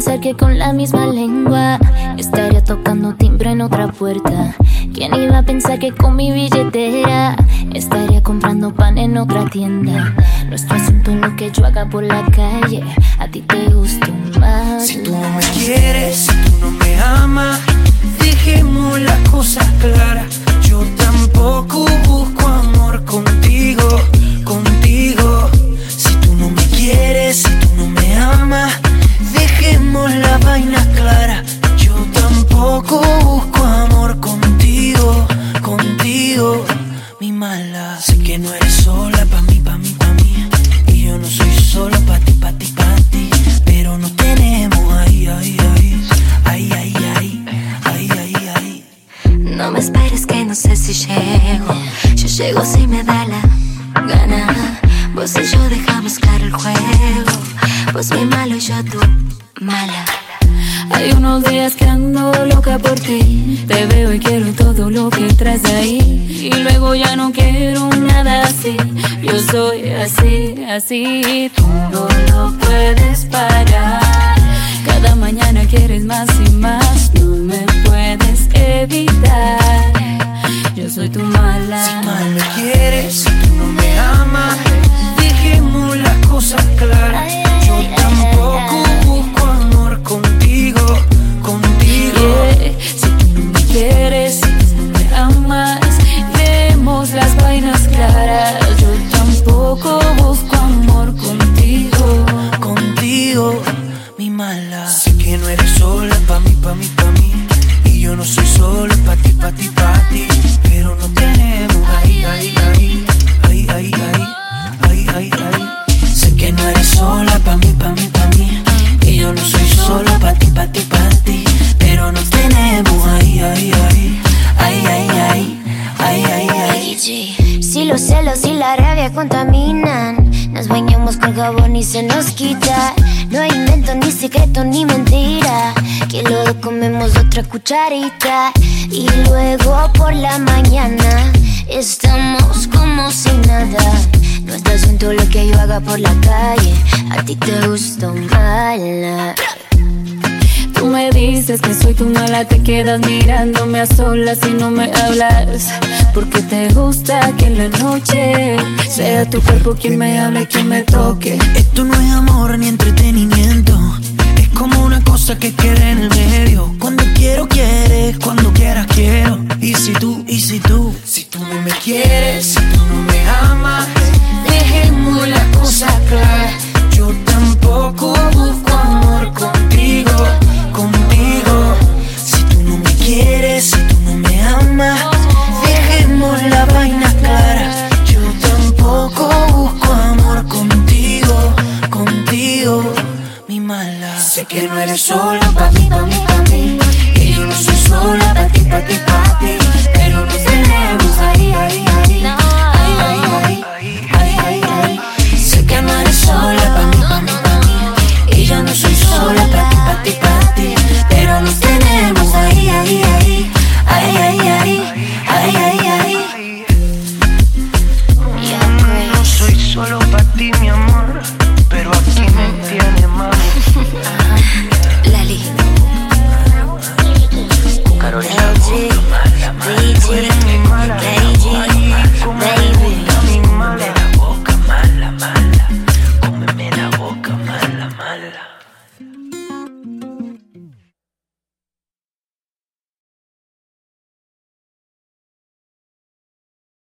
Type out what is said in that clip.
pensar que con la misma lengua estaría tocando timbre en otra puerta? ¿Quién iba a pensar que con mi billetera estaría comprando pan en otra tienda? Nuestro asunto es lo que yo haga por la calle. A ti te gusta más. Si tú no me quieres, si tú no me amas, dejemos las cosas claras. Yo tampoco busco amor contigo, contigo. Si tú no me quieres, si tú no me amas, dejemos las vainas claras. Yo tampoco busco amor contigo, contigo, mi mala. Sé que no eres sola pa' mí, pa' mí, pa' mí. Y yo no soy solo pa' ti, pa' ti, pa' ti. Pero nos tenemos ahí, ahí, ahí. Ahí, ahí, ahí, ahí, ahí, ahí. No me esperes que no sé si llego. Yo llego si me da la gana. Vos y yo dejamos claro el juego. Vos mi malo y yo tu mala. Hay unos días que ando loca por ti. Te veo y quiero todo lo que traes de ahí. Y luego ya no quiero nada así. Yo soy así, así. Tú no lo puedes parar. Cada mañana quieres más y más. No me puedes evitar. Yo soy tu mala. Si tú no me quieres, si tú no me amas, dejemos las cosas claras. Yo tampoco busco amor contigo, contigo. Yeah. Si tú no me quieres, si tú no me amas, demos las vainas claras. Yo tampoco busco amor contigo, contigo, mi mala. Sé que no eres sola pa' mí, pa' mí, pa' mí. Y yo no soy solo pa' ti, pa' ti, pa' ti. Pero nos tenemos ahí, ahí, ahí. Ahí, ahí, ahí, ahí, ahí, ahí. Sé que no eres sola pa' mí, pa' mí, pa' mí. Y yo no soy solo pa' ti, pa' ti, pa' ti. Pero nos tenemos ahí, ahí, ahí. Ahí, ahí, ahí, ahí, ahí, ahí. Si los celos y la rabia contaminan, nos bañamos con jabón y se nos quita. No hay invento, ni secreto, ni mentira, que luego comemos otra cucharita. Y luego por la mañana estamos como si nada. No es asunto lo que yo haga por la calle. A ti te gusta mala. Tú me dices que soy tu mala, te quedas mirándome a solas y no me hablas. Porque te gusta que en la noche sea tu cuerpo quien me hable, quien me toque. Esto no es amor ni entretenimiento, es como una cosa que queda en el medio. Cuando